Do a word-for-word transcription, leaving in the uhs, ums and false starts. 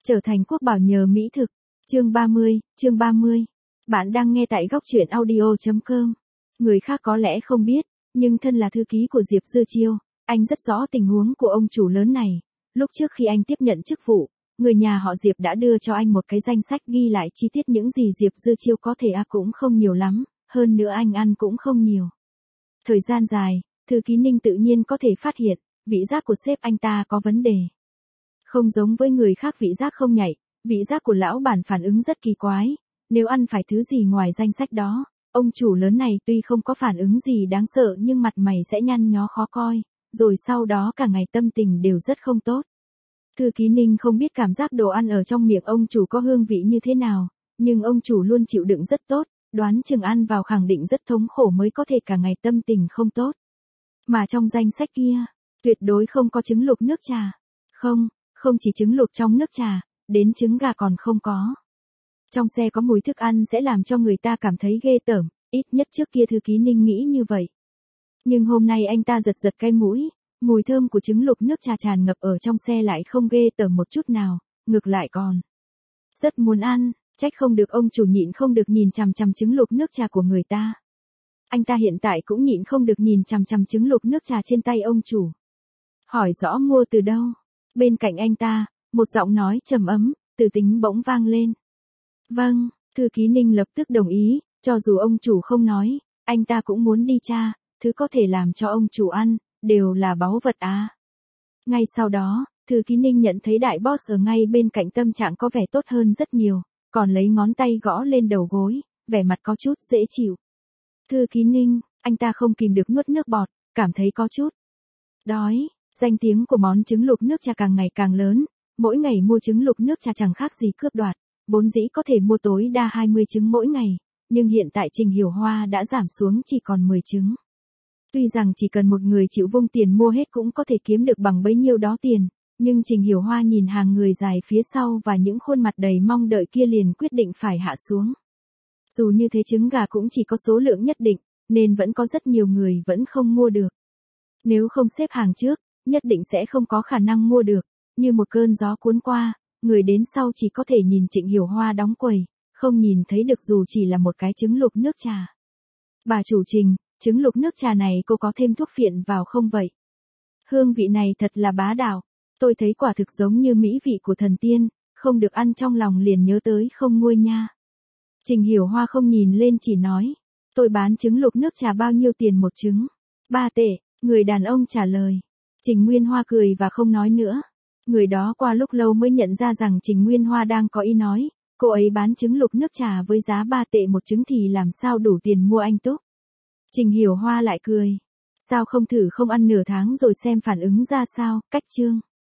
Trở thành quốc bảo nhờ mỹ thực. Chương ba mươi, chương ba mươi. Bạn đang nghe tại góc truyện audio chấm com. Người khác có lẽ không biết, nhưng thân là thư ký của Diệp Dư Chiêu, anh rất rõ tình huống của ông chủ lớn này. Lúc trước khi anh tiếp nhận chức vụ, người nhà họ Diệp đã đưa cho anh một cái danh sách ghi lại chi tiết những gì Diệp Dư Chiêu có thể à cũng không nhiều lắm, hơn nữa anh ăn cũng không nhiều. Thời gian dài, thư ký Ninh tự nhiên có thể phát hiện, vị giác của sếp anh ta có vấn đề. Không giống với người khác vị giác không nhạy, vị giác của lão bản phản ứng rất kỳ quái. Nếu ăn phải thứ gì ngoài danh sách đó, ông chủ lớn này tuy không có phản ứng gì đáng sợ nhưng mặt mày sẽ nhăn nhó khó coi, rồi sau đó cả ngày tâm tình đều rất không tốt. Thư ký Ninh không biết cảm giác đồ ăn ở trong miệng ông chủ có hương vị như thế nào, nhưng ông chủ luôn chịu đựng rất tốt, đoán chừng ăn vào khẳng định rất thống khổ mới có thể cả ngày tâm tình không tốt. Mà trong danh sách kia, tuyệt đối không có trứng luộc nước trà. Không, không chỉ trứng luộc trong nước trà, đến trứng gà còn không có. Trong xe có mùi thức ăn sẽ làm cho người ta cảm thấy ghê tởm, ít nhất trước kia thư ký Ninh nghĩ như vậy. Nhưng hôm nay anh ta giật giật cái mũi, mùi thơm của trứng luộc nước trà tràn ngập ở trong xe lại không ghê tởm một chút nào, ngược lại còn rất muốn ăn, trách không được ông chủ nhịn không được nhìn chằm chằm trứng luộc nước trà của người ta. Anh ta hiện tại cũng nhịn không được nhìn chằm chằm trứng luộc nước trà trên tay ông chủ. Hỏi rõ mua từ đâu? Bên cạnh anh ta, một giọng nói trầm ấm, từ tính bỗng vang lên. Vâng, thư ký Ninh lập tức đồng ý, cho dù ông chủ không nói, anh ta cũng muốn đi tra, thứ có thể làm cho ông chủ ăn, đều là báu vật à. Ngay sau đó, thư ký Ninh nhận thấy đại boss ở ngay bên cạnh tâm trạng có vẻ tốt hơn rất nhiều, còn lấy ngón tay gõ lên đầu gối, vẻ mặt có chút dễ chịu. Thư ký Ninh, anh ta không kìm được nuốt nước bọt, cảm thấy có chút đói. Danh tiếng của món trứng luộc nước trà càng ngày càng lớn, mỗi ngày mua trứng luộc nước trà chẳng khác gì cướp đoạt, vốn dĩ có thể mua tối đa hai mươi trứng mỗi ngày, nhưng hiện tại Trình Hiểu Hoa đã giảm xuống chỉ còn mười trứng. Tuy rằng chỉ cần một người chịu vung tiền mua hết cũng có thể kiếm được bằng bấy nhiêu đó tiền, nhưng Trình Hiểu Hoa nhìn hàng người dài phía sau và những khuôn mặt đầy mong đợi kia liền quyết định phải hạ xuống. Dù như thế trứng gà cũng chỉ có số lượng nhất định, nên vẫn có rất nhiều người vẫn không mua được. Nếu không xếp hàng trước, nhất định sẽ không có khả năng mua được, như một cơn gió cuốn qua, người đến sau chỉ có thể nhìn Trịnh Hiểu Hoa đóng quầy, không nhìn thấy được dù chỉ là một cái trứng luộc nước trà. Bà chủ Trình, trứng luộc nước trà này cô có thêm thuốc phiện vào không vậy? Hương vị này thật là bá đạo, tôi thấy quả thực giống như mỹ vị của thần tiên, không được ăn trong lòng liền nhớ tới không nguôi nha. Trình Hiểu Hoa không nhìn lên chỉ nói, tôi bán trứng luộc nước trà bao nhiêu tiền một trứng? Ba tệ, người đàn ông trả lời. Trình Nguyên Hoa cười và không nói nữa. Người đó qua lúc lâu mới nhận ra rằng Trình Nguyên Hoa đang có ý nói, cô ấy bán trứng luộc nước trà với giá ba tệ một trứng thì làm sao đủ tiền mua anh Túc. Trình Hiểu Hoa lại cười. Sao không thử không ăn nửa tháng rồi xem phản ứng ra sao, cách chương.